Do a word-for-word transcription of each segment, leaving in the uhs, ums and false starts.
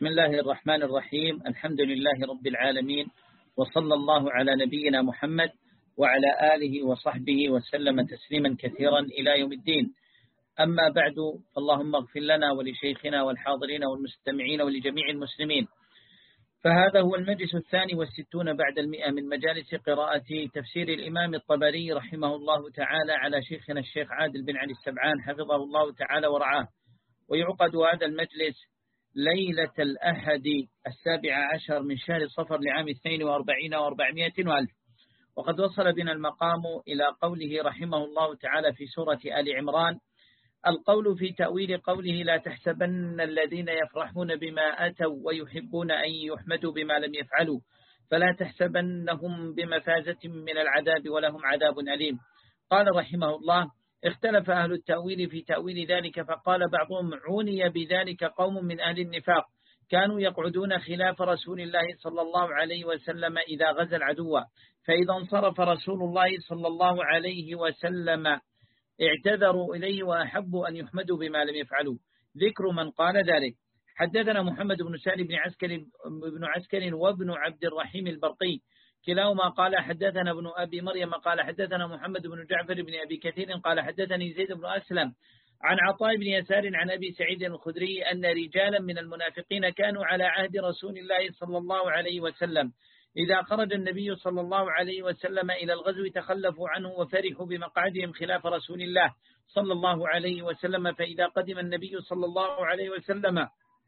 بسم الله الرحمن الرحيم. الحمد لله رب العالمين، وصلى الله على نبينا محمد وعلى آله وصحبه وسلم تسليما كثيرا إلى يوم الدين. أما بعد، اللهم اغفر لنا ولشيخنا والحاضرين والمستمعين ولجميع المسلمين. فهذا هو المجلس الثاني والستون بعد المئة من مجالس قراءة تفسير الإمام الطبري رحمه الله تعالى على شيخنا الشيخ عادل بن علي السبعان حفظه الله تعالى ورعاه. ويعقد هذا المجلس ليلة الأحد السابع عشر من شهر صفر لعام اثنين وأربعين وأربعمائة وألف. وقد وصل بنا المقام إلى قوله رحمه الله تعالى في سورة آل عمران: القول في تأويل قوله لا تحسبن الذين يفرحون بما أتوا ويحبون أن يحمدوا بما لم يفعلوا فلا تحسبنهم بمفازة من العذاب ولهم عذاب أليم. قال رحمه الله: اختلف أهل التأويل في تأويل ذلك، فقال بعضهم عني بذلك قوم من أهل النفاق كانوا يقعدون خلاف رسول الله صلى الله عليه وسلم إذا غزا العدو، فإذا انصرف رسول الله صلى الله عليه وسلم اعتذروا إليه وأحبوا أن يحمدوا بما لم يفعلوا. ذكر من قال ذلك: حدثنا محمد بن سالم بن عسكر بن عسكر وابن عبد الرحيم البرقي كلاهما قال حدثنا ابن أبي مريم قال حدثنا محمد بن جعفر بن أبي كثير قال حدثني زيد بن أسلم عن عطاء بن يسار عن أبي سعيد الخدري أن رجالا من المنافقين كانوا على عهد رسول الله صلى الله عليه وسلم إذا خرج النبي صلى الله عليه وسلم إلى الغزو تخلفوا عنه وفرحوا بمقعدهم خلاف رسول الله صلى الله عليه وسلم، فإذا قدم النبي صلى الله عليه وسلم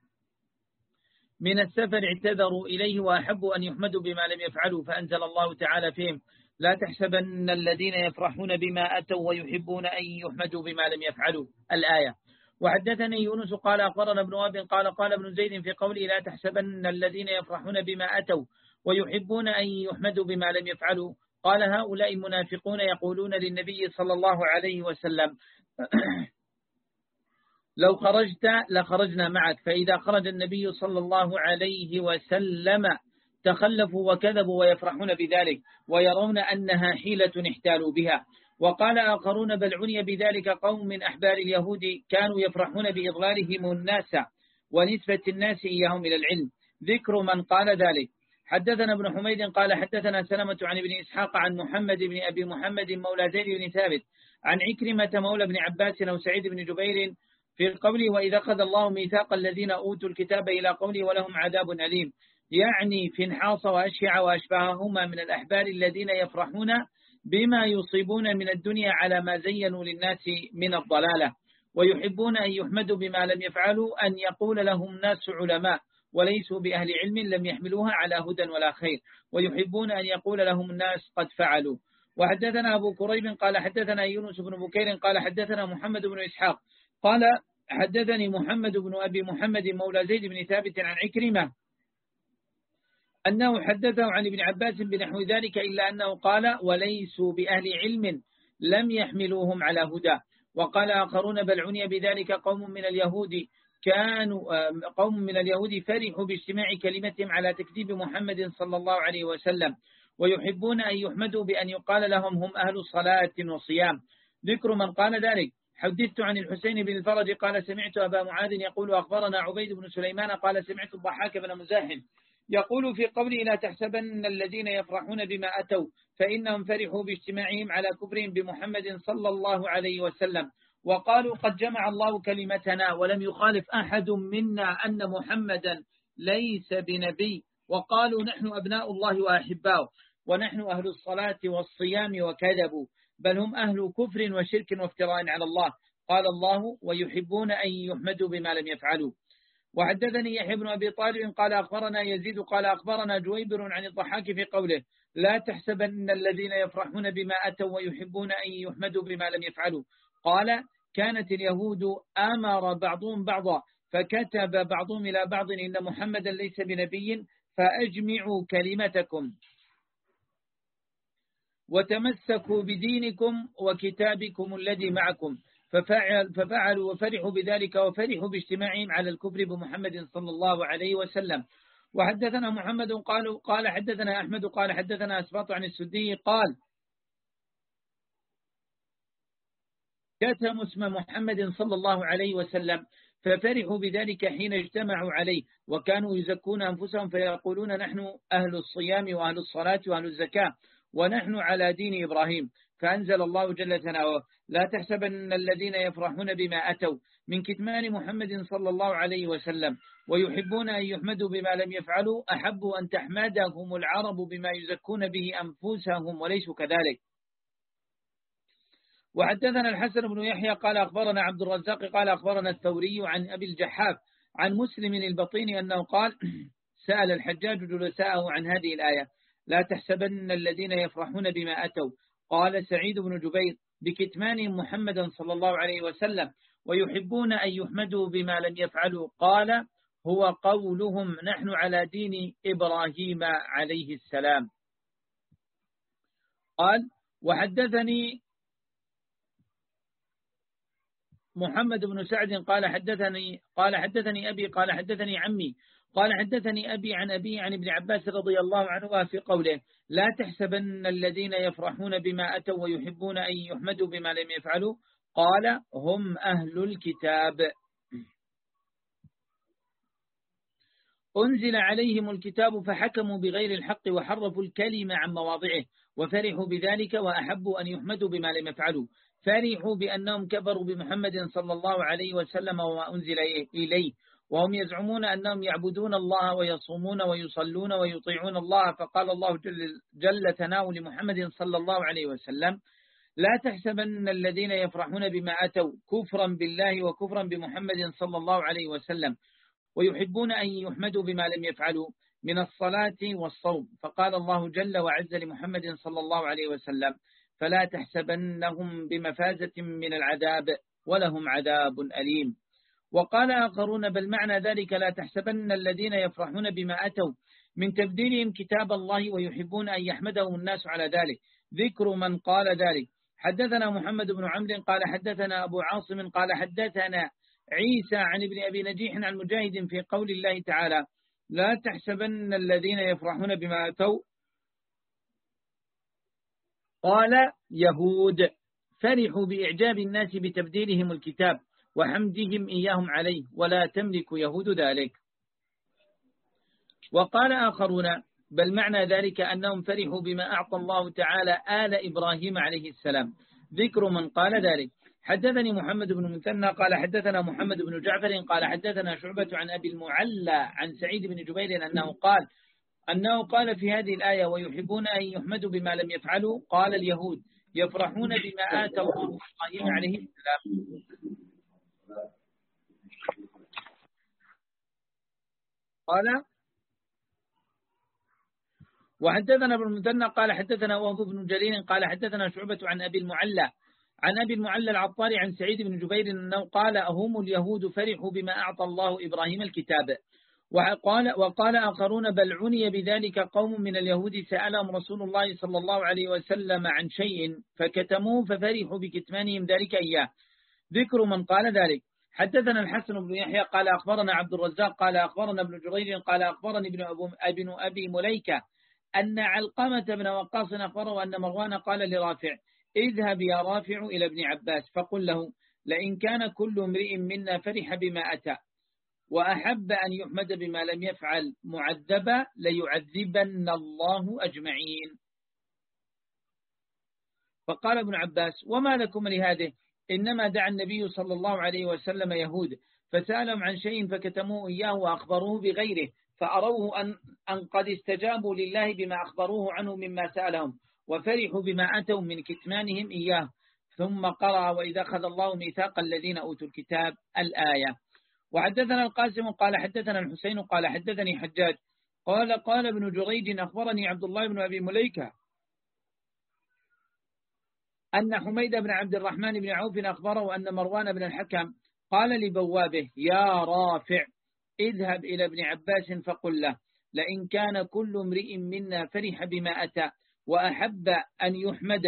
من السفر اعتذروا إليه وأحبوا أن يحمدوا بما لم يفعلوا، فأنزل الله تعالى فيهم: لا تحسبن الذين يفرحون بما أتوا ويحبون أن يحمدوا بما لم يفعلوا. الآية. وحدثني يونس قال أخبرنا ابن وهب قال قال ابن زيد في قوله لا تحسبن الذين يفرحون بما أتوا ويحبون أن يحمدوا بما لم يفعلوا، قال هؤلاء المنافقون يقولون للنبي صلى الله عليه وسلم: لو خرجت لخرجنا معك، فإذا خرج النبي صلى الله عليه وسلم تخلفوا وكذبوا ويفرحون بذلك ويرون أنها حيلة احتالوا بها. وقال آخرون: بل عني بذلك قوم من أحبار اليهود كانوا يفرحون بإضلالهم الناس ونسبة الناس إياهم إلى العلم. ذكر من قال ذلك: حدثنا ابن حميد قال حدثنا سلمة عن ابن إسحاق عن محمد بن أبي محمد مولى زيد بن ثابت عن عكرمة مولى بن عباس أو سعيد بن جبير في قوله وإذا أخذ الله ميثاق الذين أوتوا الكتاب إلى قوله ولهم عذاب أليم، يعني فنحاص وأشيع وأشباههما من الأحبار الذين يفرحون بما يصيبون من الدنيا على ما زينوا للناس من الضلالة، ويحبون أن يحمدوا بما لم يفعلوا، أن يقول لهم ناس علماء وليسوا بأهل علم لم يحملوها على هدى ولا خير، ويحبون أن يقول لهم الناس قد فعلوا. وحدثنا أبو كريب قال حدثنا يونس بن بكير قال حدثنا محمد بن إسحاق قال حدثني محمد بن أبي محمد مولى زيد بن ثابت عن عكرمة أنه حدثه عن ابن عباس بنحو ذلك، إلا أنه قال وليسوا بأهل علم لم يحملوهم على هدى. وقال آخرون: بل عني بذلك قوم من اليهود كانوا قوم من اليهود فرحوا باجتماع كلمتهم على تكذيب محمد صلى الله عليه وسلم، ويحبون أن يحمدوا بأن يقال لهم هم أهل صلاة وصيام. ذكر من قال ذلك: حدثت عن الحسين بن الفرج قال سمعت أبا معاذ يقول أخبرنا عبيد بن سليمان قال سمعت الضحاك بن مزاحم يقول في قوله لا تحسبن الذين يفرحون بما أتوا فإنهم فرحوا باجتماعهم على كفرهم بمحمد صلى الله عليه وسلم، وقالوا قد جمع الله كلمتنا ولم يخالف أحد منا أن محمدا ليس بنبي، وقالوا نحن أبناء الله وأحباؤه ونحن أهل الصلاة والصيام، وكذبوا بل هم أهل كفر وشرك وافتراء على الله. قال الله ويحبون أن يحمدوا بما لم يفعلوا. وحدثني يحيى بن أبي طالب قال أخبرنا يزيد قال أخبرنا جويبر عن الضحاك في قوله لا تحسبن الذين يفرحون بما أتوا ويحبون أن يحمدوا بما لم يفعلوا، قال كانت اليهود أمر بعضهم بعضا فكتب بعضهم إلى بعض إن محمدا ليس بنبي فأجمعوا كلمتكم وتمسكوا بدينكم وكتابكم الذي معكم، ففعل ففعلوا وفرحوا بذلك وفرحوا باجتماعهم على الكفر بمحمد صلى الله عليه وسلم. وحدثنا محمد قال قال حدثنا أحمد قال حدثنا أسباط عن السدي قال كتم اسم محمد صلى الله عليه وسلم ففرحوا بذلك حين اجتمعوا عليه، وكانوا يزكون أنفسهم فيقولون نحن أهل الصيام وأهل الصلاة وأهل الزكاة ونحن على دين إبراهيم. فأنزل الله جل ثناؤه: لا تحسبن الذين يفرحون بما أتوا من كتمان محمد صلى الله عليه وسلم ويحبون أن يحمدوا بما لم يفعلوا أحبوا أن تحمدهم العرب بما يزكون به أنفسهم وليسوا كذلك. وحدثنا الحسن بن يحيى قال أخبرنا عبد الرزاق قال أخبرنا الثوري عن أبي الجحاف عن مسلم البطيني أنه قال: سأل الحجاج جلساءه عن هذه الآية: لا تحسبن الذين يفرحون بما أتوا. قال سعيد بن جبير: بكتمانهم محمدا صلى الله عليه وسلم ويحبون أن يحمدوا بما لم يفعلوا. قال: هو قولهم نحن على دين إبراهيم عليه السلام. قال: وحدثني محمد بن سعد قال حدثني قال حدثني أبي قال حدثني عمي قال حدثني أبي عن أبي عن ابن عباس رضي الله عنه في قوله: لا تحسبن الذين يفرحون بما أتوا ويحبون أن يحمدوا بما لم يفعلوا. قال: هم أهل الكتاب، أنزل عليهم الكتاب فحكموا بغير الحق وحرفوا الكلمة عن مواضعه وفرحوا بذلك وأحبوا أن يحمدوا بما لم يفعلوا. فرحوا بأنهم كفروا بمحمد صلى الله عليه وسلم وما أنزل إليه، وهم يزعمون أنهم يعبدون الله ويصومون ويصلون ويطيعون الله. فقال الله جل, جل ثناؤه لمحمد صلى الله عليه وسلم: لا تحسبن الذين يفرحون بما أتوا كفرا بالله وكفرا بمحمد صلى الله عليه وسلم ويحبون أن يحمدوا بما لم يفعلوا من الصلاة والصوم. فقال الله جل وعز لمحمد صلى الله عليه وسلم: فلا تحسبنهم بمفازة من العذاب ولهم عذاب أليم. وقال آخرون: بل معنى ذلك لا تحسبن الذين يفرحون بما أتوا من تبديلهم كتاب الله ويحبون أن يحمدهم الناس على ذلك. ذكر من قال ذلك: حدثنا محمد بن عمرو قال حدثنا أبو عاصم قال حدثنا عيسى عن ابن أبي نجيح عن مجاهد في قول الله تعالى: لا تحسبن الذين يفرحون بما أتوا. قال: يهود فرحوا بإعجاب الناس بتبديلهم الكتاب وحمدهم إياهم عليه ولا تملك يهود ذلك. وقال آخرون: بل معنى ذلك أنهم فرحوا بما أعطى الله تعالى آل إبراهيم عليه السلام. ذكر من قال ذلك: حدثني محمد بن مثنى قال حدثنا محمد بن جعفر قال حدثنا شعبة عن أبي المعلى عن سعيد بن جبير أنه قال أنه قال في هذه الآية: ويحبون أن يحمدوا بما لم يفعلوا. قال: اليهود يفرحون بما آتى الله إبراهيم عليه السلام. قال: وحدثنا ابن المثنى قال حدثنا وهب بن جرير قال حدثنا شعبة عن أبي المعلى عن أبي المعلى العطاري عن سعيد بن جبير أنه قال: هم اليهود فرحوا بما أعطى الله إبراهيم الكتاب. وقال, وقال آخرون: بل عني بذلك قوم من اليهود سألهم رسول الله صلى الله عليه وسلم عن شيء فكتموه ففرحوا بكتمانهم ذلك إياه. ذكر من قال ذلك: حدثنا الحسن بن يحيى قال أخبرنا عبد الرزاق قال أخبرنا ابن جرير قال أخبرني ابن, ابن أبي مليكة أن علقمة بن وقاص أخبره أن مروان قال لرافع: اذهب يا رافع إلى ابن عباس فقل له: لئن كان كل امرئ منا فرح بما أتى وأحب أن يحمد بما لم يفعل معذبا ليعذبن الله أجمعين. فقال ابن عباس: وما لكم لهذه؟ إنما دعا النبي صلى الله عليه وسلم يهود فسألهم عن شيء فكتموه إياه وأخبروه بغيره فأروه أن, أن قد استجابوا لله بما أخبروه عنه مما سألهم وفرحوا بما أتوا من كتمانهم إياه. ثم قرأ: وإذا أخذ الله ميثاق الذين أوتوا الكتاب الآية. وحدثنا القاسم قال حدثنا الحسين قال حدثني حجاج قال قال ابن جريج أخبرني عبد الله بن أبي مليكة أن حميد بن عبد الرحمن بن عوف أخبره أن مروان بن الحكم قال لبوابه: يا رافع اذهب إلى ابن عباس فقل له: لئن كان كل امرئ منا فرح بما أتى وأحب أن يحمد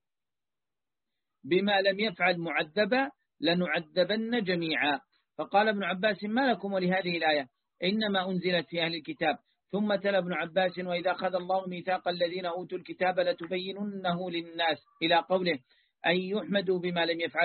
بما لم يفعل معذبا لنعذبن جميعا. فقال ابن عباس: ما لكم ولهذه الآية؟ إنما أنزلت في أهل الكتاب. ثم تلا ابن عباس: وإذا أخذ الله ميثاق الذين أوتوا الكتاب لتبيننه للناس إلى قوله: أن يحمدوا بما لم يفعلوا.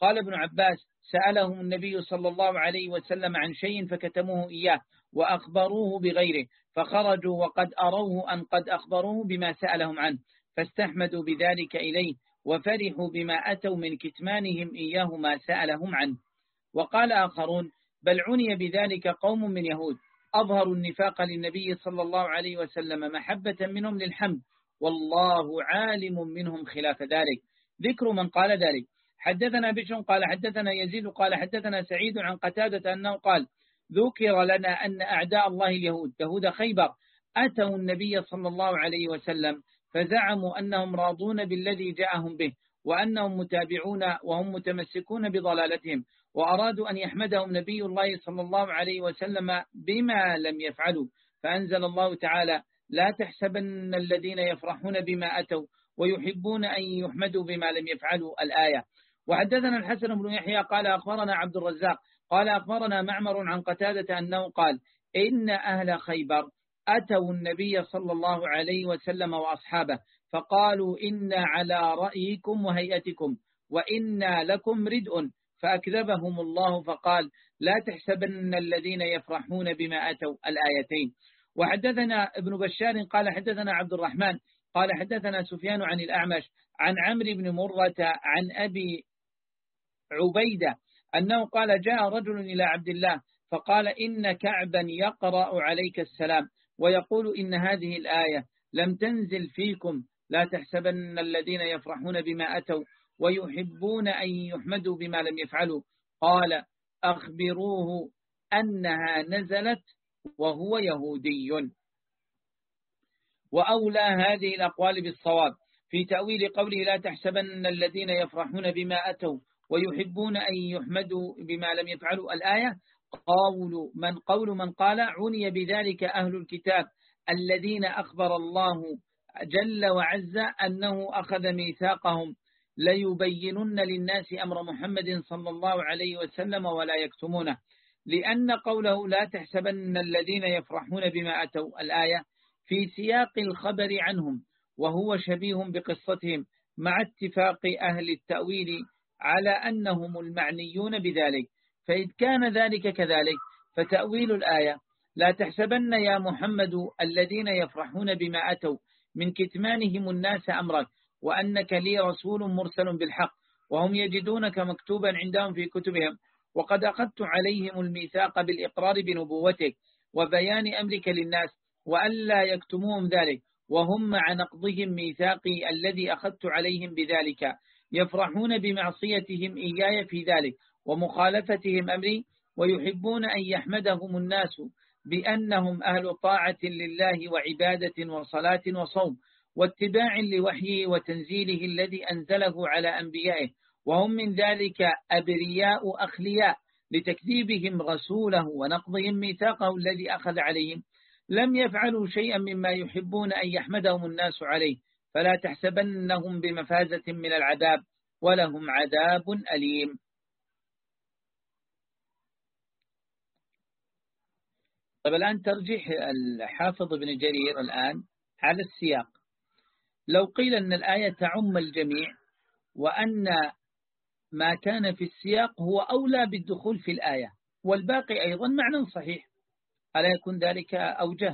قال ابن عباس سألهم النبي صلى الله عليه وسلم عن شيء فكتموه إياه وأخبروه بغيره، فخرجوا وقد أروه أن قد أخبروه بما سألهم عنه، فاستحمدوا بذلك إليه وفرحوا بما أتوا من كتمانهم إياه ما سألهم عنه. وقال آخرون بل عني بذلك قوم من يهود أظهروا النفاق للنبي صلى الله عليه وسلم محبة منهم للحمد، والله عالم منهم خلاف ذلك. ذكر من قال ذلك. حدثنا بشر قال حدثنا يزيد قال حدثنا سعيد عن قتادة أنه قال ذكر لنا أن أعداء الله اليهود يهود خيبر أتوا النبي صلى الله عليه وسلم فزعموا أنهم راضون بالذي جاءهم به وأنهم متابعون وهم متمسكون بضلالتهم، وأرادوا أن يحمدهم نبي الله صلى الله عليه وسلم بما لم يفعلوا، فأنزل الله تعالى لا تحسبن الذين يفرحون بما أتوا ويحبون أن يحمدوا بما لم يفعلوا الآية. وحدثنا الحسن بن يحيى قال أخبرنا عبد الرزاق قال أخبرنا معمر عن قتادة أنه قال إن أهل خيبر أتوا النبي صلى الله عليه وسلم وأصحابه فقالوا إنا على رأيكم وهيئتكم وإنا لكم ردء، فأكذبهم الله فقال لا تحسبن الذين يفرحون بما أتوا الآيتين. وحدثنا ابن بشار قال حدثنا عبد الرحمن قال حدثنا سفيان عن الأعمش عن عمرو بن مرة عن أبي عبيدة أنه قال جاء رجل إلى عبد الله فقال إن كعبا يقرأ عليك السلام ويقول إن هذه الآية لم تنزل فيكم لا تحسبن الذين يفرحون بما أتوا ويحبون أن يحمدوا بما لم يفعلوا، قال أخبروه أنها نزلت وهو يهودي. وأولى هذه الأقوال بالصواب في تأويل قوله لا تحسبن الذين يفرحون بما أتوا ويحبون أن يحمدوا بما لم يفعلوا الآية قول من قول من قال عني بذلك أهل الكتاب الذين أخبر الله جل وعز أنه أخذ ميثاقهم ليبينن للناس أمر محمد صلى الله عليه وسلم ولا يكتمونه، لأن قوله لا تحسبن الذين يفرحون بما أتوا الآية في سياق الخبر عنهم وهو شبيه بقصتهم، مع اتفاق أهل التأويل على أنهم المعنيون بذلك. فإذ كان ذلك كذلك فتأويل الآية لا تحسبن يا محمد الذين يفرحون بما أتوا من كتمانهم الناس أمرك وأنك لي رسول مرسل بالحق وهم يجدونك مكتوبا عندهم في كتبهم وقد أخذت عليهم الميثاق بالإقرار بنبوتك وبيان أمرك للناس وألا يكتموهم ذلك، وهم مع نقضهم ميثاقي الذي أخذت عليهم بذلك يفرحون بمعصيتهم إياي في ذلك ومخالفتهم أمري، ويحبون أن يحمدهم الناس بأنهم أهل طاعة لله وعبادة وصلاة وصوم واتباع لوحيه وتنزيله الذي أنزله على أنبيائه، وهم من ذلك أبرياء أخلياء لتكذيبهم رسوله ونقضهم ميثاقه الذي أخذ عليهم، لم يفعلوا شيئا مما يحبون أن يحمدهم الناس عليه، فلا تحسبنهم بمفازة من العذاب ولهم عذاب أليم. طيب الآن ترجيح الحافظ ابن جرير الآن على السياق. لو قيل أن الآية تعم الجميع وأن ما كان في السياق هو أولى بالدخول في الآية والباقي أيضا معنى صحيح، ألا يكون ذلك أوجه؟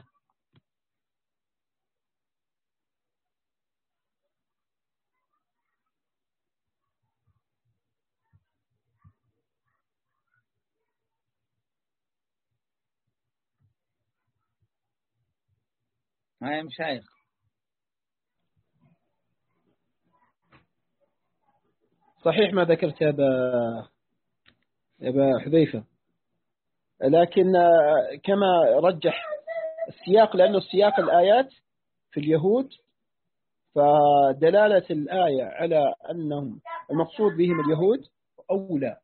ما يا مشايخ. صحيح ما ذكرت يا أبا يا أبا حذيفة، لكن كما رجح السياق لأنه سياق الآيات في اليهود، فدلالة الآية على أنهم المقصود بهم اليهود أولى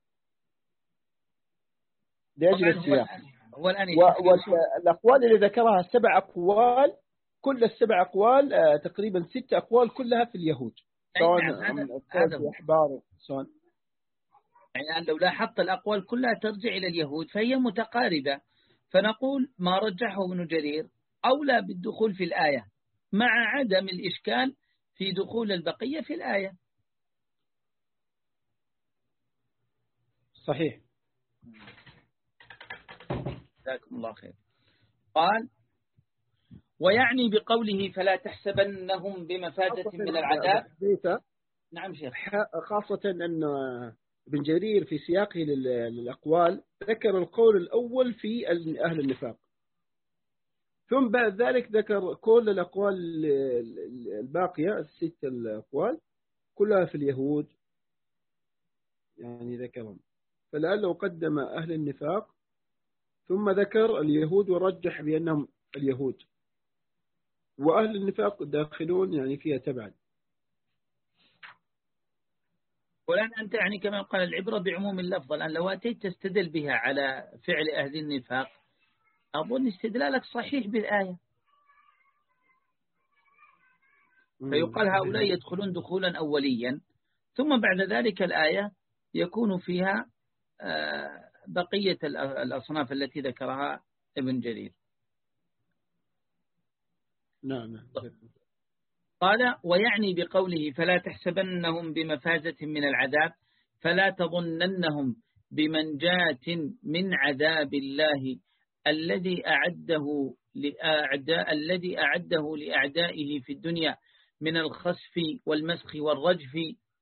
لأجل السياق. والأقوال اللي ذكرها السبع أقوال، كل السبع أقوال تقريبا ست أقوال كلها في اليهود سواء أحبار سواء. يعني لو لاحظت الأقوال كلها ترجع إلى اليهود فهي متقاربة، فنقول ما رجحه ابن جرير أولى بالدخول في الآية مع عدم الإشكال في دخول البقية في الآية. صحيح. جزاكم الله خير. قال ويعني بقوله فلا تحسبنهم بمفازة من العذاب. نعم شيخ. خاصة أن ابن جرير في سياقه للأقوال ذكر القول الأول في أهل النفاق، ثم بعد ذلك ذكر كل الأقوال الباقية الست الأقوال كلها في اليهود، يعني ذكرهم، فلعله قدم أهل النفاق ثم ذكر اليهود ورجح بأنهم اليهود، وأهل النفاق داخلون يعني فيها تبعا. والآن أنت يعني كما قال العبرة بعموم اللفظ، الآن لو أتيت تستدل بها على فعل أهل النفاق أظن استدلالك صحيح بالآية، فيقال هؤلاء يدخلون دخولا أوليا، ثم بعد ذلك الآية يكون فيها بقية الأصناف التي ذكرها ابن جرير. نعم. قال ويعني بقوله فلا تحسبنهم بمفازة من العذاب فلا تظننهم بمنجاة من عذاب الله الذي أعده لأعداء الذي أعده لأعدائه في الدنيا من الخسف والمسخ والرجف،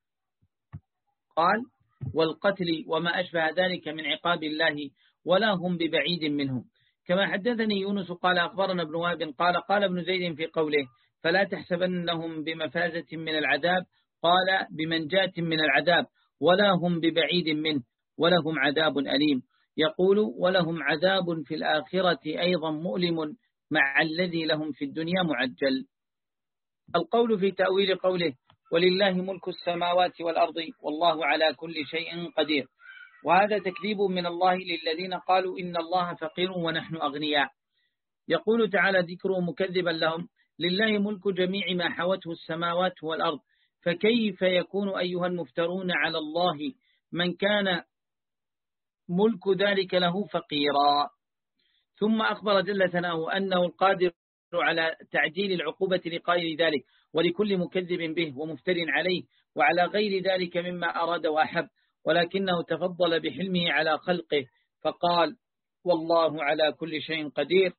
قال والقتل وما أشبه ذلك من عقاب الله ولا هم ببعيد منه. كما حدثني يونس قال أخبرنا ابن وهب قال قال ابن زيد في قوله فلا تحسبنهم بمفازة من العذاب قال بمنجاة من العذاب ولا هم ببعيد منه ولهم عذاب أليم، يقول ولهم عذاب في الآخرة أيضا مؤلم مع الذي لهم في الدنيا معجل. القول في تأويل قوله ولله ملك السماوات والأرض والله على كل شيء قدير، وهذا تكذيب من الله للذين قالوا إن الله فقير ونحن أغنياء. يقول تعالى ذكره مكذبا لهم لله ملك جميع ما حوته السماوات والأرض فكيف يكون أيها المفترون على الله من كان ملك ذلك له فقيرا. ثم أخبر جل ثناؤه أنه القادر على تعجيل العقوبة لقائل ذلك ولكل مكذب به ومفتر عليه وعلى غير ذلك مما أراد وأحب، ولكنه تفضل بحلمه على خلقه فقال والله على كل شيء قدير،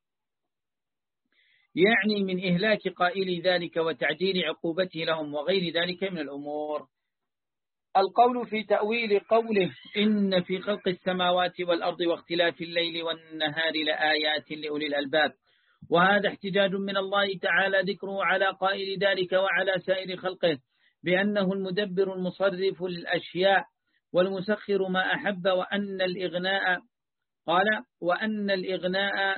يعني من إهلاك قائل ذلك وتعجيل عقوبته لهم وغير ذلك من الأمور. القول في تأويل قوله إن في خلق السماوات والأرض واختلاف الليل والنهار لآيات لأولي الألباب، وهذا احتجاج من الله تعالى ذكره على قائل ذلك وعلى سائر خلقه بأنه المدبر المصرف للأشياء والمسخر ما أحب، وأن الإغناء قال وأن الإغناء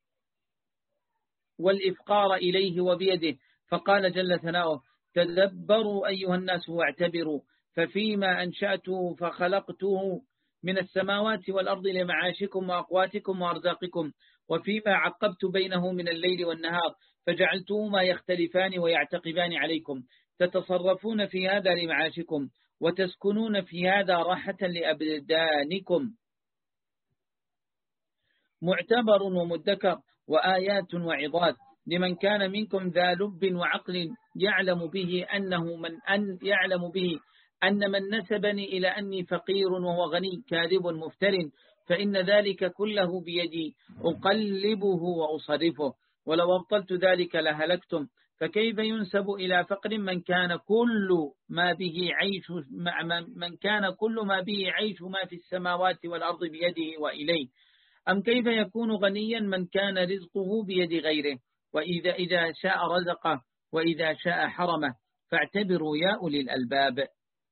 والإفقار إليه وبيده، فقال جل ثناؤه تدبروا أيها الناس واعتبروا ففيما أنشأته فخلقته من السماوات والأرض لمعاشكم وأقواتكم وأرزاقكم، وفيما عقبت بينه من الليل والنهار فجعلتهما يختلفان ويعتقبان عليكم، تتصرفون في هذا لمعاشكم وتسكنون في هذا راحة لأبدانكم، معتبر ومدكر وآيات وعظات لمن كان منكم ذا لب وعقل يعلم به أنه من أن يعلم به أن من نسبني إلى أني فقير وهو غني كاذب مفتر، فإن ذلك كله بيدي أقلبه وأصرفه، ولو أبطلت ذلك لهلكتم، فكيف ينسب إلى فقر من كان كل ما به عيش من كان كل ما به عيش ما في السماوات والأرض بيده وإليه؟ أم كيف يكون غنيا من كان رزقه بيد غيره؟ وإذا إذا شاء رزقه وإذا شاء حرمه، فاعتبروا يا أولي الألباب.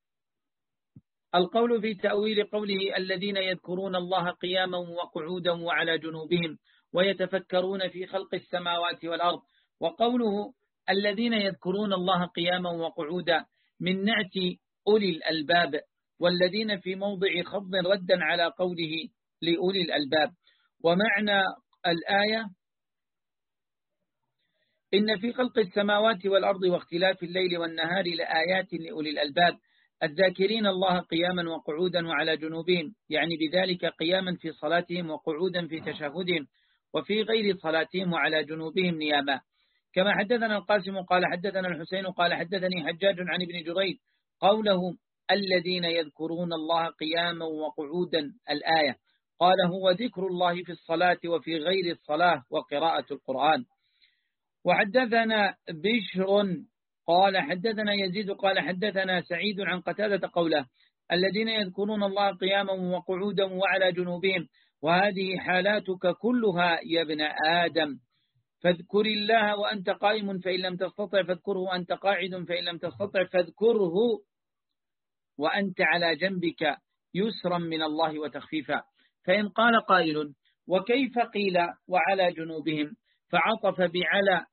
القول في تأويل قوله الذين يذكرون الله قياما وقعودا وعلى جنوبهم ويتفكرون في خلق السماوات والأرض، وقوله الذين يذكرون الله قياما وقعودا من نعت أولي الألباب، والذين في موضع خفض ردا على قوله لأولي الألباب. ومعنى الآية إن في خلق السماوات والأرض واختلاف الليل والنهار لآيات لأولي الألباب الذاكرين الله قياما وقعودا وعلى جنوبهم، يعني بذلك قياما في صلاتهم وقعودا في تشهدهم وفي غير صلاتهم وعلى جنوبهم نياما. كما حدثنا القاسم قال حدثنا الحسين قال حدثني حجاج عن ابن جريج قوله الذين يذكرون الله قياما وقعودا الآية. قال هو ذكر الله في الصلاة وفي غير الصلاة وقراءة القرآن. وحدثنا بشر قال حدثنا يزيد قال حدثنا سعيد عن قتادة قوله الذين يذكرون الله قياما وقعودا وعلى جنوبهم وهذه حالاتك كلها يا ابن آدم فاذكر الله وأنت قائم فإن لم تستطع فاذكره وأنت قاعد فإن لم تستطع فاذكره وأنت على جنبك يسرا من الله وتخفيفا. فإن قال قائل وكيف قيل وعلى جنوبهم فعطف بعلى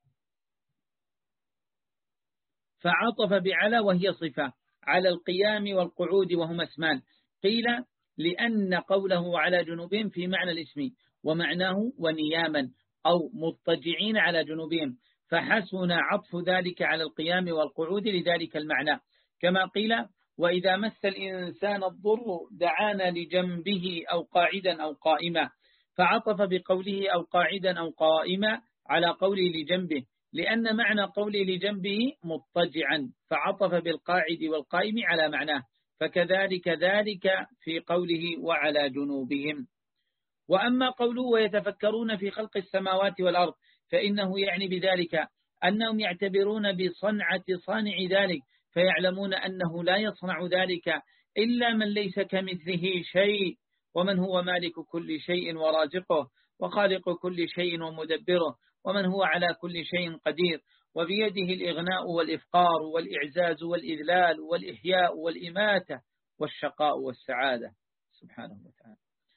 فعطف بعلى وهي صفة على القيام والقعود وهما اسمان. قيل لأن قوله على جنوبهم في معنى الاسم ومعناه ونياما أو مضطجعين على جنوبهم فحسن عطف ذلك على القيام والقعود لذلك المعنى. كما قيل وإذا مس الإنسان الضر دعانا لجنبه أو قاعدا أو قائما فعطف بقوله أو قاعدا أو قائما على قوله لجنبه لأن معنى قوله لجنبه مضطجعا فعطف بالقاعد والقائم على معناه فكذلك ذلك في قوله وعلى جنوبهم. وأما قوله ويتفكرون في خلق السماوات والأرض فإنه يعني بذلك أنهم يعتبرون بصنعة صانع ذلك فيعلمون أنه لا يصنع ذلك إلا من ليس كمثله شيء ومن هو مالك كل شيء ورازقه وخالق كل شيء ومدبره ومن هو على كل شيء قدير وبيده الإغناء والإفقار والإعزاز والإذلال والإحياء والإماتة والشقاء والسعادة سبحانه وتعالى.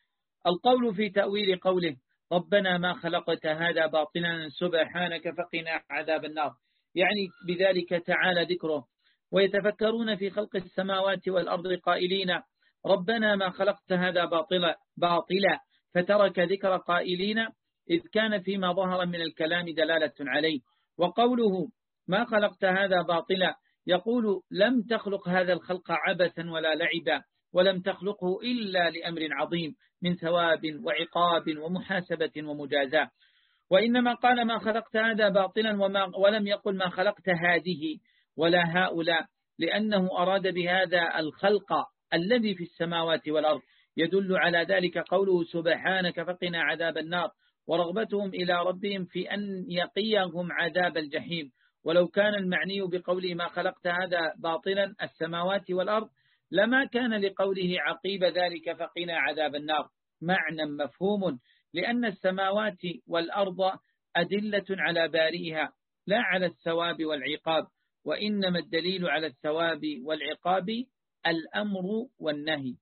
القول في تأويل قوله ربنا ما خلقت هذا باطلا سبحانك فقنا عذاب النار يعني بذلك تعالى ذكره. ويتفكرون في خلق السماوات والأرض قائلين ربنا ما خلقت هذا باطلا باطلا فترك ذكر قائلين إذ كان فيما ظهر من الكلام دلالة عليه. وقوله ما خلقت هذا باطلا يقول لم تخلق هذا الخلق عبثا ولا لعبا ولم تخلقه إلا لأمر عظيم من ثواب وعقاب ومحاسبة ومجازاة. وإنما قال ما خلقت هذا باطلا وما ولم يقل ما خلقت هذه ولا هؤلاء لأنه أراد بهذا الخلق الذي في السماوات والأرض. يدل على ذلك قوله سبحانك فقنا عذاب النار ورغبتهم إلى ربهم في أن يقيهم عذاب الجحيم. ولو كان المعني بقوله ما خلقت هذا باطلا السماوات والأرض لما كان لقوله عقيب ذلك فقنا عذاب النار معنى مفهوم لأن السماوات والأرض أدلة على بارئها لا على الثواب والعقاب وإنما الدليل على الثواب والعقاب الأمر والنهي.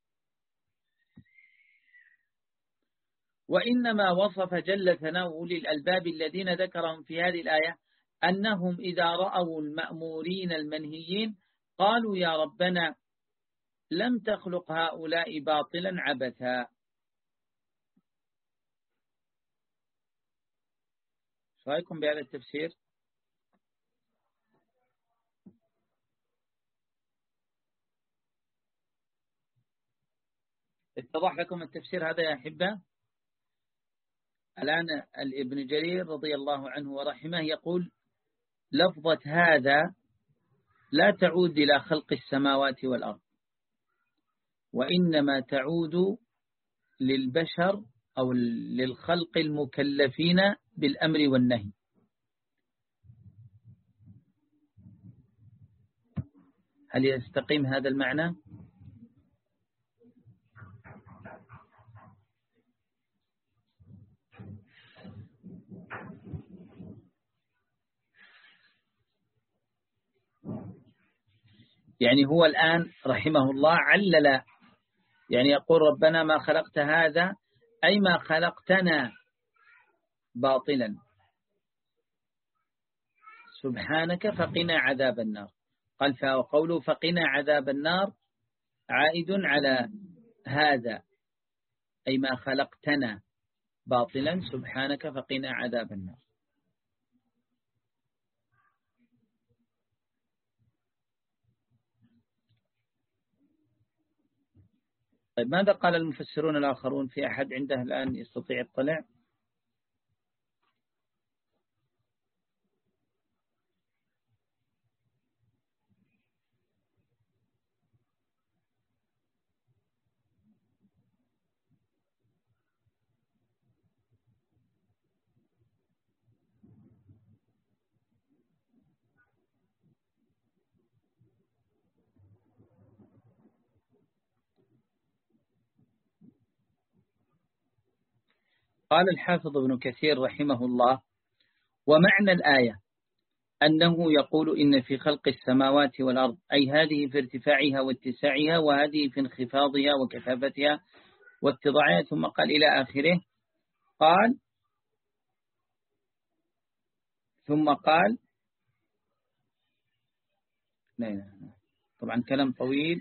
وإنما وصف جل ثناؤه للألباب الذين ذكرهم في هذه الآية أنهم إذا رأوا المأمورين المنهيين قالوا يا ربنا لم تخلق هؤلاء باطلا عبثا. ايش رأيكم بهذا التفسير؟ اتضح لكم التفسير هذا يا أحبة؟ الآن ابن جرير رضي الله عنه ورحمه يقول لفظة هذا لا تعود إلى خلق السماوات والأرض وإنما تعود للبشر أو للخلق المكلفين بالأمر والنهي. هل يستقيم هذا المعنى؟ يعني هو الآن رحمه الله علل يعني يقول ربنا ما خلقت هذا أي ما خلقتنا باطلا سبحانك فقنا عذاب النار. قال فقوله فقنا عذاب النار عائد على هذا أي ما خلقتنا باطلا سبحانك فقنا عذاب النار. طيب ماذا قال المفسرون الآخرون؟ في أحد عنده الآن يستطيع الطلع؟ قال الحافظ ابن كثير رحمه الله: ومعنى الآية أنه يقول إن في خلق السماوات والأرض، أي هذه في ارتفاعها واتساعها، وهذه في انخفاضها وكثافتها واتضاعها، ثم قال إلى آخره. قال ثم قال لا لا لا. طبعا كلام طويل.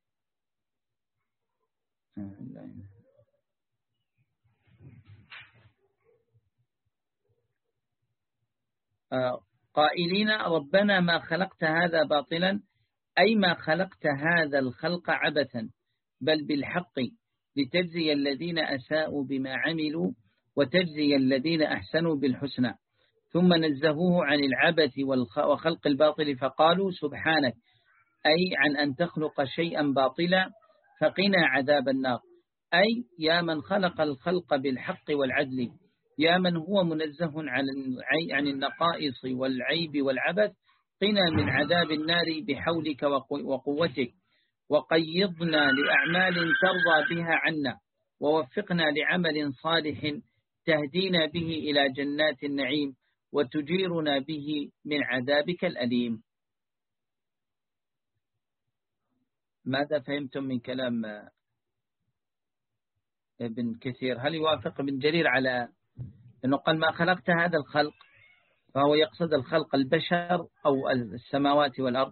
قائلين: ربنا ما خلقت هذا باطلا، أي ما خلقت هذا الخلق عبثا، بل بالحق، لتجزي الذين أساءوا بما عملوا وتجزي الذين أحسنوا بالحسنى. ثم نزهوه عن العبث وخلق الباطل فقالوا: سبحانك، أي عن أن تخلق شيئا باطلا، فقنا عذاب النار. أي يا من خلق الخلق بالحق والعدل، يا من هو منزه عن النقائص والعيب والعبث، قنا من عذاب النار بحولك وقوتك، وقيضنا لأعمال ترضى بها عنا، ووفقنا لعمل صالح تهدينا به إلى جنات النعيم، وتجيرنا به من عذابك الأليم. ماذا فهمتم من كلام ابن كثير؟ هل يوافق ابن جرير على أنه قال ما خلقت هذا الخلق، فهو يقصد الخلق البشر أو السماوات والأرض؟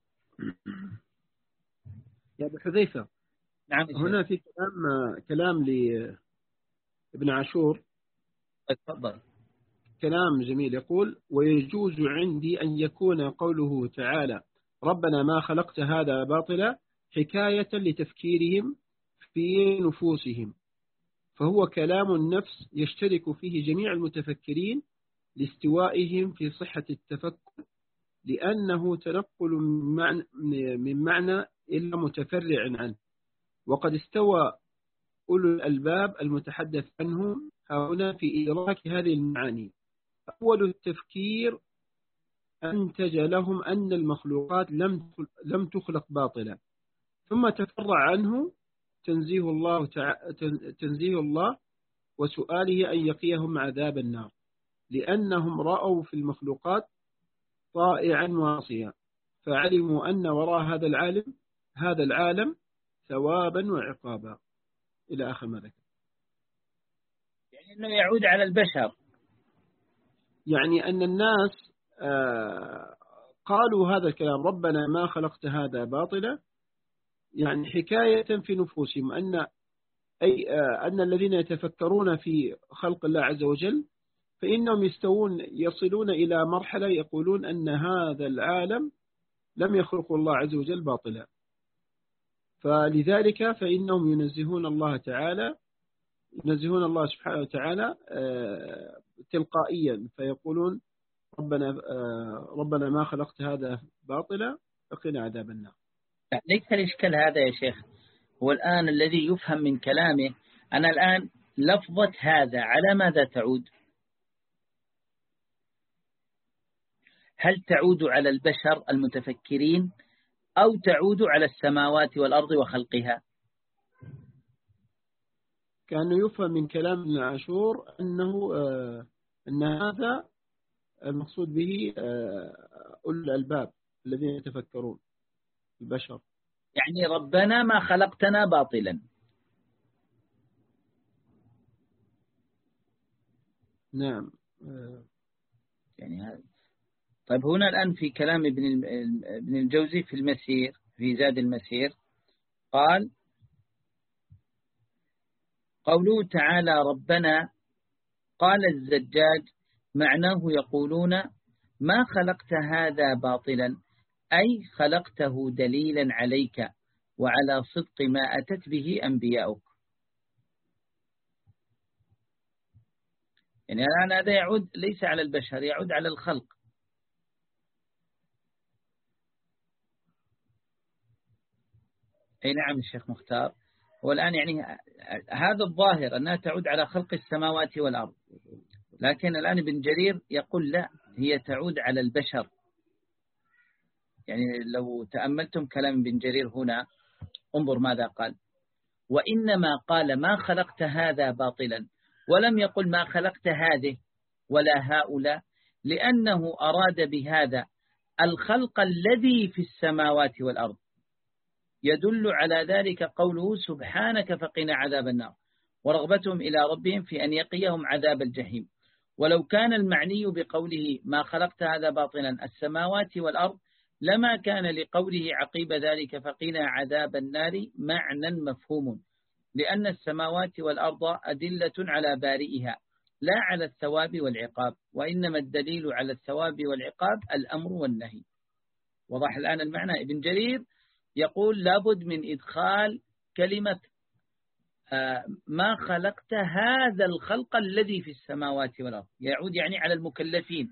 يا أبو حذيفة، نعم. هنا في كلام كلام لابن عاشور. تفضل. كلام جميل، يقول: ويجوز عندي أن يكون قوله تعالى ربنا ما خلقت هذا باطلا حكاية لتفكيرهم في نفوسهم، فهو كلام النفس يشترك فيه جميع المتفكرين لاستوائهم في صحة التفكر، لأنه تنقل من معنى إلى متفرع عنه، وقد استوى أولو الألباب المتحدث عنهم هنا في إدراك هذه المعاني. أول التفكير أنتج لهم أن المخلوقات لم لم تخلق باطلا، ثم تفرع عنه تنزيه الله تع... تنزيه الله وسؤاله أن يقيهم عذاب النار، لأنهم رأوا في المخلوقات طائعا وعصيا، فعلموا أن وراء هذا العالم هذا العالم ثوابا وعقابا، إلى آخر ما ذكر. يعني أنه يعود على البشر، يعني أن الناس قالوا هذا الكلام ربنا ما خلقت هذا باطلا، يعني حكاية في نفوسهم أن أي أن الذين يتفكرون في خلق الله عز وجل فإنهم يستوون يصلون إلى مرحلة يقولون أن هذا العالم لم يخلق الله عز وجل باطلا، فلذلك فإنهم ينزهون الله تعالى ينزهون الله سبحانه وتعالى تلقائيا، فيقولون ربنا ربنا ما خلقت هذا باطلا فقنا عذاب النار. ليس الإشكال هذا يا شيخ، هو الآن الذي يفهم من كلامه، أنا الآن لفظة هذا على ماذا تعود؟ هل تعود على البشر المتفكرين أو تعود على السماوات والأرض وخلقها؟ كان يفهم من كلام ابن عاشور أنه آه أن هذا المقصود به آه أولو الألباب الذين يتفكرون البشر، يعني ربنا ما خلقتنا باطلا. نعم. آه يعني هذا. طيب هنا الآن في كلام ابن ابن الجوزي في المسير في زاد المسير قال: قوله تعالى ربنا، قال الزجاج معناه يقولون ما خلقت هذا باطلا، أي خلقته دليلا عليك وعلى صدق ما أتت به أنبياؤك. يعني الآن هذا يعود ليس على البشر، يعود على الخلق. أي نعم الشيخ مختار، والآن يعني هذا الظاهر أنها تعود على خلق السماوات والأرض، لكن الآن ابن جرير يقول لا، هي تعود على البشر. يعني لو تأملتم كلام ابن جرير هنا انظر ماذا قال: وإنما قال ما خلقت هذا باطلا ولم يقل ما خلقت هذه ولا هؤلاء، لأنه أراد بهذا الخلق الذي في السماوات والأرض. يدل على ذلك قوله سبحانك فقنا عذاب النار، ورغبتهم إلى ربهم في أن يقيهم عذاب الجحيم. ولو كان المعني بقوله ما خلقت هذا باطلا السماوات والأرض لما كان لقوله عقيب ذلك فقنا عذاب النار معنى مفهوم، لأن السماوات والأرض أدلة على بارئها لا على الثواب والعقاب، وإنما الدليل على الثواب والعقاب الأمر والنهي. وضح الآن المعنى. ابن جرير يقول لابد من إدخال كلمة ما خلقت هذا الخلق الذي في السماوات والأرض، يعود يعني على المكلفين.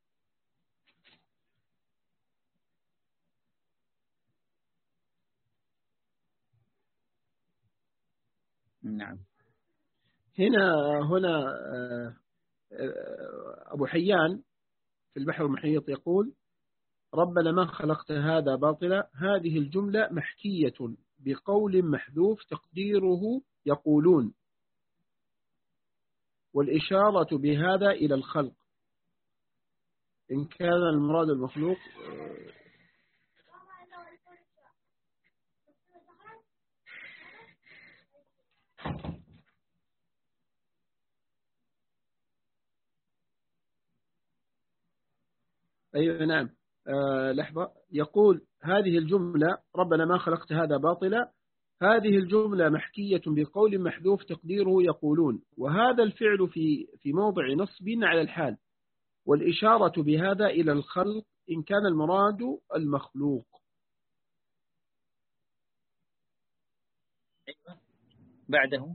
نعم. هنا هنا أبو حيان في البحر المحيط يقول ربنا ما خلقت هذا باطلا، هذه الجملة محكية بقول محذوف تقديره يقولون، والإشارة بهذا إلى الخلق إن كان المراد المخلوق. أيوة نعم. آه لحظة. يقول هذه الجملة ربنا ما خلقت هذا باطلا، هذه الجملة محكية بقول محذوف تقديره يقولون، وهذا الفعل في في موضع نصب على الحال، والإشارة بهذا إلى الخلق إن كان المراد المخلوق. بعده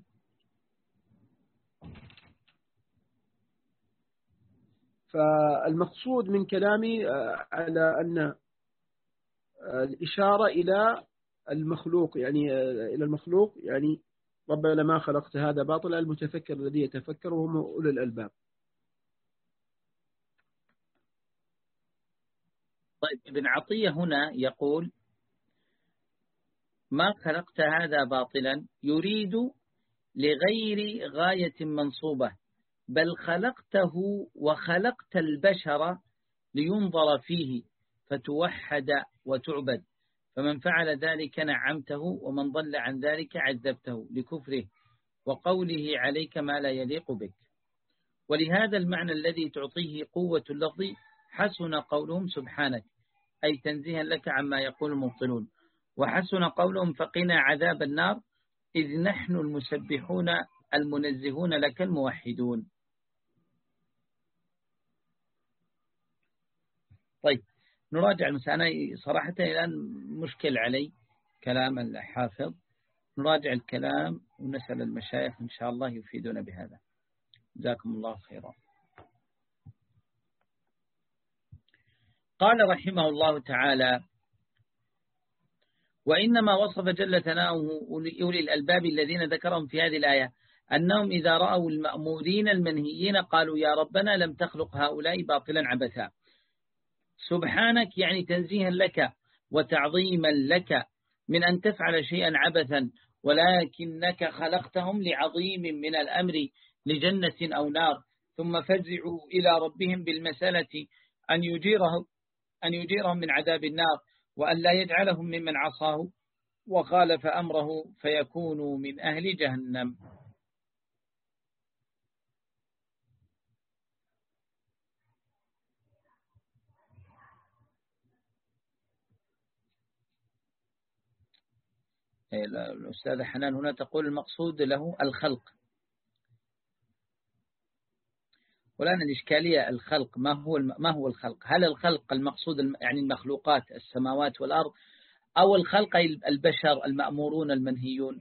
فالمقصود من كلامي على أن الإشارة إلى المخلوق، يعني إلى المخلوق، يعني ربنا ما خلقت هذا باطلا، المتفكر الذي يتفكر وهم أولي الألباب. طيب ابن عطية هنا يقول ما خلقت هذا باطلا يريد لغير غاية منصوبة، بل خلقته وخلقت البشر لينظر فيه فتوحد وتعبد، فمن فعل ذلك نعمته ومن ضل عن ذلك عذبته لكفره وقوله عليك ما لا يليق بك. ولهذا المعنى الذي تعطيه قوة اللفظ حسن قولهم سبحانك، أي تنزيها لك عما يقول المبطلون، وحسن قولهم فقنا عذاب النار، إذ نحن المسبحون المنزهون لك الموحدون. طيب نراجع المسألة. صراحة الآن مشكل علي كلام الحافظ، نراجع الكلام ونسأل المشايخ إن شاء الله يفيدون بهذا. جزاكم الله خيرا. قال رحمه الله تعالى وإنما وصف جل ثناؤه أولي الألباب الذين ذكرهم في هذه الآية أنهم إذا رأوا المأمورين المنهيين قالوا يا ربنا لم تخلق هؤلاء باطلا عبثا. سبحانك يعني تنزيها لك وتعظيما لك من أن تفعل شيئا عبثا، ولكنك خلقتهم لعظيم من الأمر لجنة أو نار، ثم فزعوا إلى ربهم بالمسألة أن يجيرهم, أن يجيرهم من عذاب النار، وأن لا يجعلهم ممن عصاه وخالف أمره فيكونوا من أهل جهنم. الأستاذة حنان هنا تقول المقصود له الخلق، والآن الإشكالية الخلق ما هو ما هو الخلق؟ هل الخلق المقصود يعني المخلوقات السماوات والأرض، أو الخلق البشر المأمورون المنهيون؟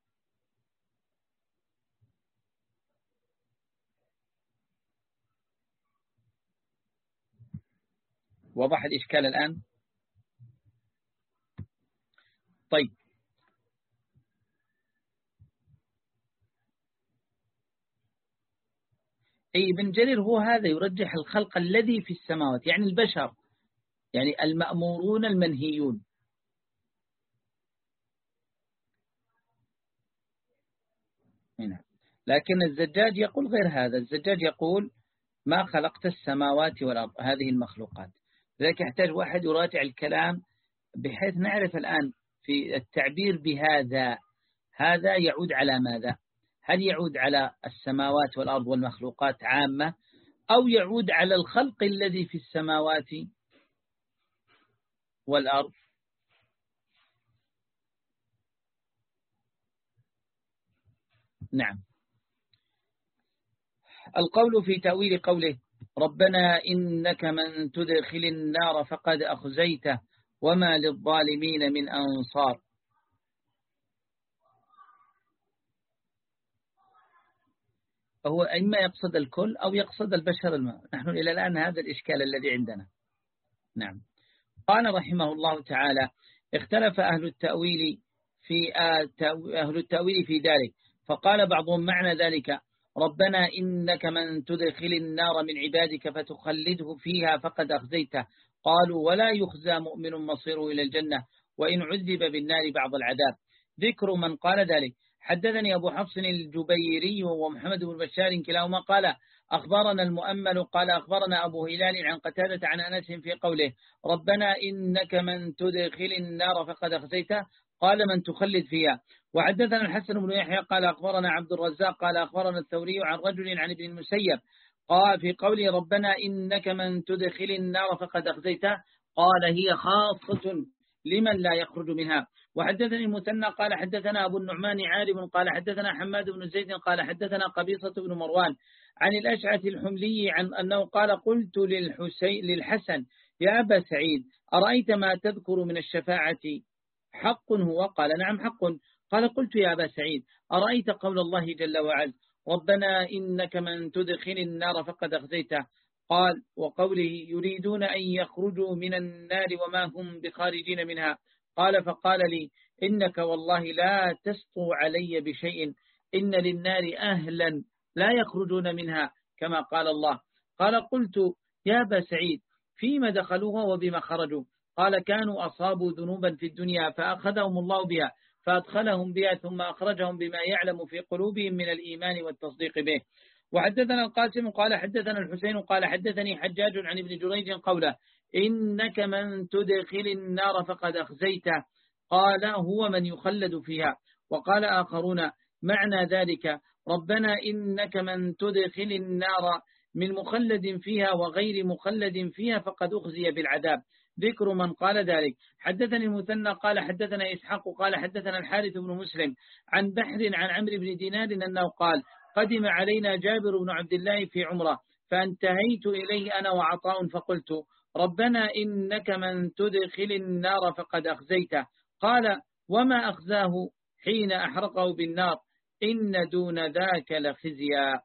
وضح الإشكال الآن؟ طيب أي ابن جرير هو هذا يرجح الخلق الذي في السماوات، يعني البشر، يعني المأمورون المنهيون. هنا لكن الزجاج يقول غير هذا. الزجاج يقول ما خلقت السماوات والأرض، هذه المخلوقات. لذلك يحتاج واحد يراجع الكلام بحيث نعرف الآن في التعبير بهذا، هذا يعود على ماذا؟ هل يعود على السماوات والأرض والمخلوقات عامة، أو يعود على الخلق الذي في السماوات والأرض؟ نعم. القول في تأويل قوله ربنا إنك من تدخل النار فقد أخزيته وما للظالمين من أنصار. هو إما يقصد الكل أو يقصد البشر الماء. نحن إلى الآن هذا الإشكال الذي عندنا. نعم. قال رحمه الله تعالى اختلف أهل التأويل في أهل التأويل في ذلك، فقال بعضهم معنى ذلك ربنا إنك من تدخل النار من عبادك فتخلده فيها فقد أخزيته. قالوا ولا يخزى مؤمن مصيره إلى الجنة وإن عذب بالنار بعض العذاب. ذكر من قال ذلك حدثني أبو حفص الجبيري ومحمد بن بشار كلاهما قال أخبرنا المؤمل قال أخبرنا أبو هلال عن قتادة عن أنس في قوله ربنا إنك من تدخل النار فقد أخزيته قال من تخلد فيها. وحدثنا الحسن بن يحيى قال أخبرنا عبد الرزاق قال أخبرنا الثوري عن رجل عن ابن المسيب قال في قوله ربنا إنك من تدخل النار فقد أخزيته قال هي خاصة لمن لا يخرج منها. وحدثني المثنى قال حدثنا أبو النعمان عارم قال حدثنا حماد بن زيد قال حدثنا قبيصة بن مروان عن الأشعث الحملي عن أنه قال قلت للحسين للحسن يا أبا سعيد أرأيت ما تذكر من الشفاعة حق هو؟ قال نعم حق. قال قلت يا أبا سعيد أرأيت قول الله جل وعلا ربنا إنك من تدخل النار فقد أخزيته قال وقوله يريدون أن يخرجوا من النار وما هم بخارجين منها. قال فقال لي إنك والله لا تسطو علي بشيء إن للنار أهلا لا يخرجون منها كما قال الله. قال قلت يا أبا سعيد فيما دخلوها وبما خرجوا؟ قال كانوا أصابوا ذنوبا في الدنيا فأخذهم الله بها فأدخلهم بها ثم أخرجهم بما يعلم في قلوبهم من الإيمان والتصديق به. وحدثنا القاسم قال حدثنا الحسين قال حدثني حجاج عن ابن جريج قوله إنك من تدخل النار فقد أخزيته قال هو من يخلد فيها. وقال آخرون معنى ذلك ربنا إنك من تدخل النار من مخلد فيها وغير مخلد فيها فقد أخزي بالعذاب. ذكر من قال ذلك حدثني المثنى قال حدثنا إسحاق قال حدثنا الحارث بن مسلم عن بحر عن عمرو بن دينار أنه قال قدم علينا جابر بن عبد الله في عمره فانتهيت إليه أنا وعطاء فقلت ربنا إنك من تدخل النار فقد أخزيته قال وما أخزاه حين أحرقه بالنار إن دون ذاك لخزيا.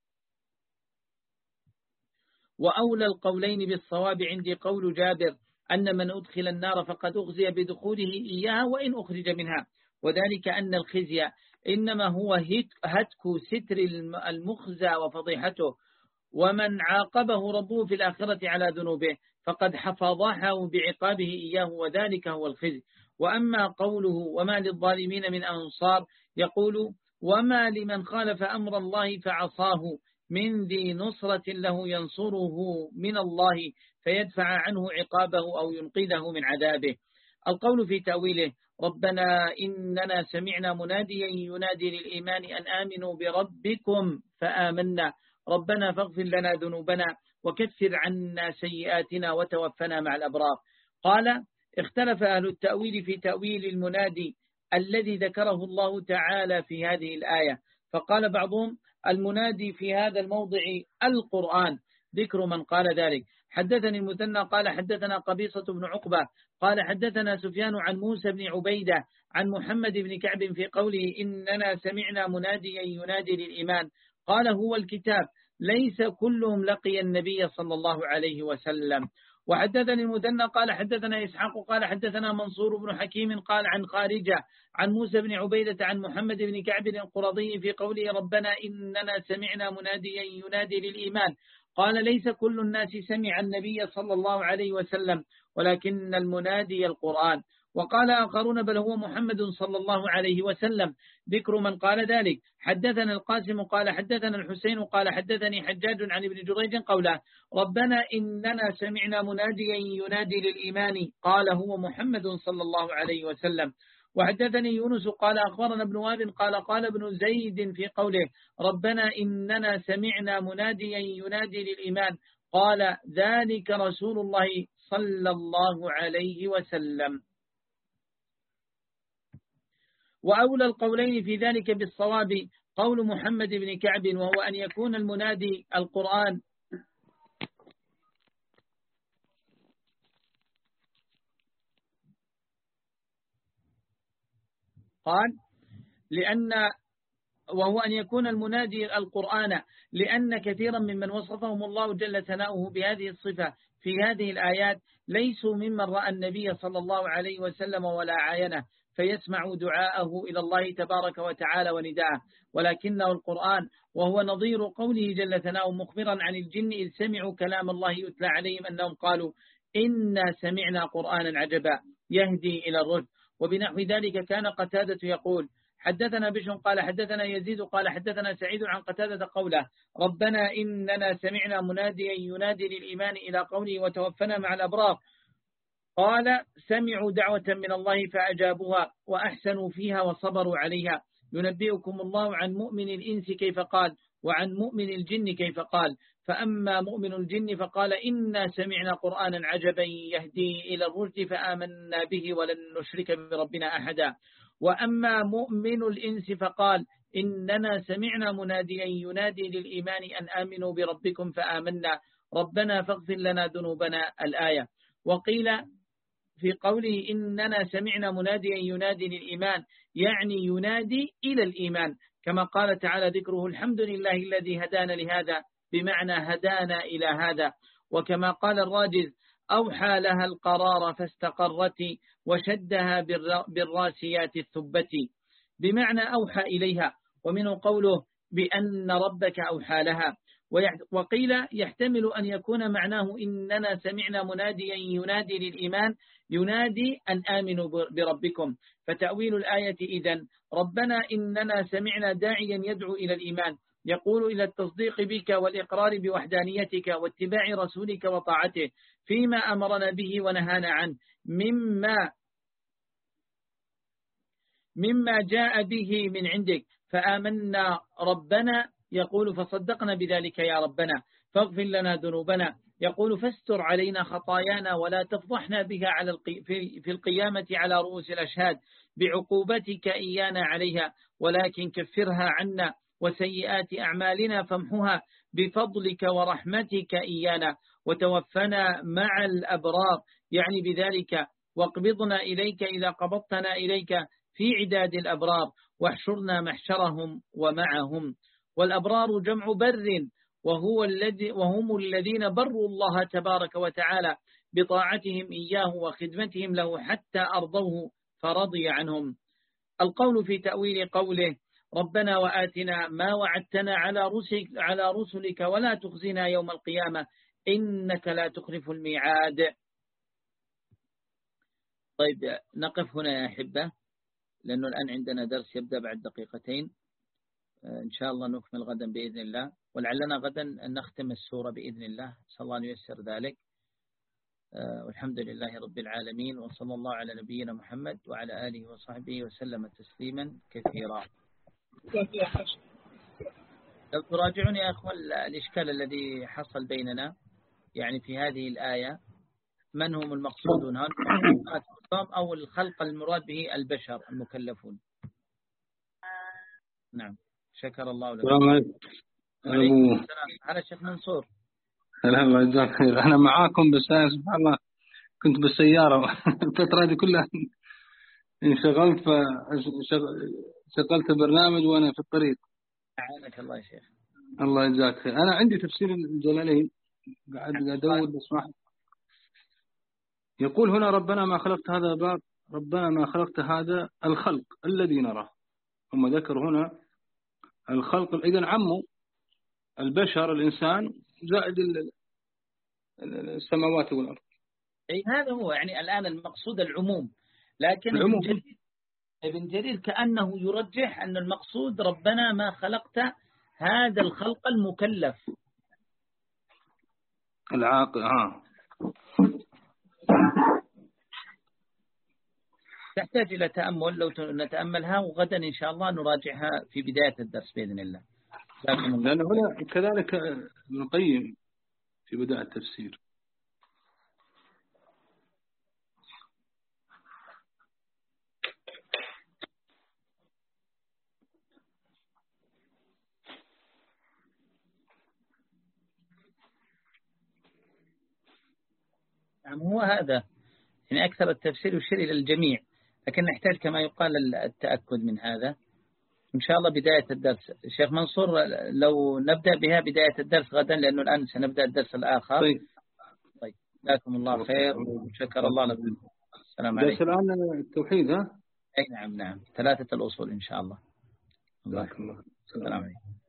وأولى القولين بالصواب عندي قول جابر أن من أدخل النار فقد أخزي بدخوله إياها وإن أخرج منها، وذلك أن الخزي إنما هو هتك ستر المخزى وفضيحته، ومن عاقبه ربه في الآخرة على ذنوبه فقد حفظه بعقابه إياه وذلك هو الخزي. وأما قوله وما للظالمين من أنصار يقول وما لمن خالف أمر الله فعصاه من ذي نصرة له ينصره من الله فيدفع عنه عقابه أو ينقذه من عذابه. القول في تأويله ربنا إننا سمعنا مناديا ينادي للإيمان أن آمنوا بربكم فآمنا ربنا فاغفر لنا ذنوبنا وكفر عنا سيئاتنا وتوفنا مع الأبرار. قال اختلف أهل التأويل في تأويل المنادي الذي ذكره الله تعالى في هذه الآية، فقال بعضهم المنادي في هذا الموضع القرآن. ذكر من قال ذلك حدثني المثنى قال حدثنا قبيصة بن عقبة قال حدثنا سفيان عن موسى بن عبيدة عن محمد بن كعب في قوله إننا سمعنا مناديا ينادي للإيمان قال هو الكتاب ليس كلهم لقي النبي صلى الله عليه وسلم. وحدثني المثنى قال حدثنا إسحاق قال حدثنا منصور بن حكيم قال عن خارجة عن موسى بن عبيدة عن محمد بن كعب القرظي في قوله ربنا إننا سمعنا مناديا ينادي للإيمان قال ليس كل الناس سمع النبي صلى الله عليه وسلم ولكن المنادي القرآن. وقال آخرون بل هو محمد صلى الله عليه وسلم. ذكر من قال ذلك: حدثنا القاسم قال حدثنا الحسين قال حدثني حجاج عن ابن جريج قوله: ربنا إننا سمعنا مناديا ينادي للإيمان، قال هو محمد صلى الله عليه وسلم. وحدثني يونس قال أخبرنا ابن وهب قال قال ابن زيد في قوله: ربنا إننا سمعنا مناديا ينادي للإيمان، قال ذلك رسول الله صلى الله عليه وسلم. وأولى القولين في ذلك بالصواب قول محمد بن كعب، وهو أن يكون المنادي القرآن. قال لأن وهو أن يكون المنادي القرآن، لأن كثيرا ممن وصفهم الله جل ثناؤه بهذه الصفة في هذه الآيات ليسوا ممن رأى النبي صلى الله عليه وسلم ولا عاينه فيسمع دعاءه إلى الله تبارك وتعالى ونداءه، ولكنه القرآن، وهو نظير قوله جل ثناؤه مخبرا عن الجن إذ سمعوا كلام الله يتلى عليهم أنهم قالوا إنا سمعنا قرآنا عجبا يهدي إلى الرشد. وبنحو ذلك كان قتادة يقول: حدثنا بشر قال حدثنا يزيد قال حدثنا سعيد عن قتادة قوله: ربنا إننا سمعنا مناديا ينادي للإيمان إلى قوله وتوفنا مع الأبرار، قال سمعوا دعوة من الله فأجابوها وأحسنوا فيها وصبروا عليها. ينبئكم الله عن مؤمن الإنس كيف قال، وعن مؤمن الجن كيف قال. فأما مؤمن الجن فقال إنا سمعنا قرآنا عجبا يهدي إلى الرشد فآمنا به ولن نشرك بربنا أحدا. وأما مؤمن الإنس فقال إننا سمعنا مناديا ينادي للإيمان أن آمنوا بربكم فآمنا ربنا فاغفر لنا ذنوبنا الآية. وقيل في قوله إننا سمعنا مناديا ينادي للإيمان يعني ينادي إلى الإيمان، كما قال تعالى ذكره: الحمد لله الذي هدانا لهذا، بمعنى هدانا إلى هذا. وكما قال الراجز: أوحى لها القرار فاستقرت وشدها بالراسيات الثبت، بمعنى أوحى إليها. ومنه قوله بأن ربك أوحى لها. وقيل يحتمل أن يكون معناه إننا سمعنا مناديا ينادي للإيمان ينادي أن آمنوا بربكم. فتأويل الآية إذن: ربنا إننا سمعنا داعيا يدعو إلى الإيمان، يقول إلى التصديق بك والإقرار بوحدانيتك واتباع رسولك وطاعته فيما أمرنا به ونهانا عنه مما مما جاء به من عندك، فآمنا ربنا، يقول فصدقنا بذلك يا ربنا، فاغفر لنا ذنوبنا، يقول فاستر علينا خطايانا ولا تفضحنا بها على القي... في القيامة على رؤوس الأشهاد بعقوبتك إيانا عليها، ولكن كفرها عنا وسيئات أعمالنا فامحها بفضلك ورحمتك إيانا، وتوفنا مع الأبرار، يعني بذلك واقبضنا إليك إذا قبضتنا إليك في عداد الأبرار، واحشرنا محشرهم ومعهم. والأبرار جمع بر، وهو الذي وهم الذين بروا الله تبارك وتعالى بطاعتهم إياه وخدمتهم له حتى أرضوه فرضي عنهم. القول في تأويل قوله ربنا وآتنا ما وعدتنا على رسلك, على رسلك ولا تخزنا يوم القيامة إنك لا تخلف الميعاد. طيب نقف هنا يا أحبة، لأنه الآن عندنا درس يبدأ بعد دقيقتين، إن شاء الله نكمل غدا بإذن الله، ولعلنا غدا نختم السورة بإذن الله، صلى الله أن ييسر ذلك. والحمد لله رب العالمين، وصلى الله على نبينا محمد وعلى آله وصحبه وسلم تسليما كثيرا. لو تراجعون يا أخوة الإشكال الذي حصل بيننا يعني في هذه الآية، من هم المقصودون هل أو الخلق المراد به البشر المكلفون؟ نعم، شكر الله لك. عليكم السلام. على الشيخ منصور. الله يجزاك خير. أنا معاكم بس سبحان الله كنت بالسيارة الفترة دي كلها انشغلت فشغلت برنامج وأنا في الطريق. أعانك الله يا شيخ. الله يجزاك خير. أنا عندي تفسير الجلالين قاعد أدور بسمح. يقول هنا ربنا ما خلقت هذا باب ربنا ما خلقت هذا الخلق الذي نراه. هم ذكر هنا الخلق، إذن عموا البشر الإنسان زائد السماوات والأرض. أي هذا هو يعني الآن المقصود العموم، لكن ابن جرير, ابن جرير كأنه يرجح أن المقصود ربنا ما خلقت هذا الخلق المكلف العاقل. ها تحتاج إلى تأمل، لو نتأملها وغدا إن شاء الله نراجعها في بداية الدرس بإذن الله. لأن هنا كذلك ابن القيم في بداية التفسير نعم هو هذا، يعني أكثر التفسير يشير إلى الجميع، لكن نحتاج كما يقال التأكد من هذا إن شاء الله بداية الدرس. الشيخ منصور لو نبدأ بها بداية الدرس غدا، لأنه الآن سنبدأ الدرس الآخر. طيب طيب جزاكم الله خير وشكر الله لكم. السلام عليكم. درس الآن التوحيد ها؟ أي نعم نعم ثلاثة الأصول إن شاء الله. الله. السلام عليكم.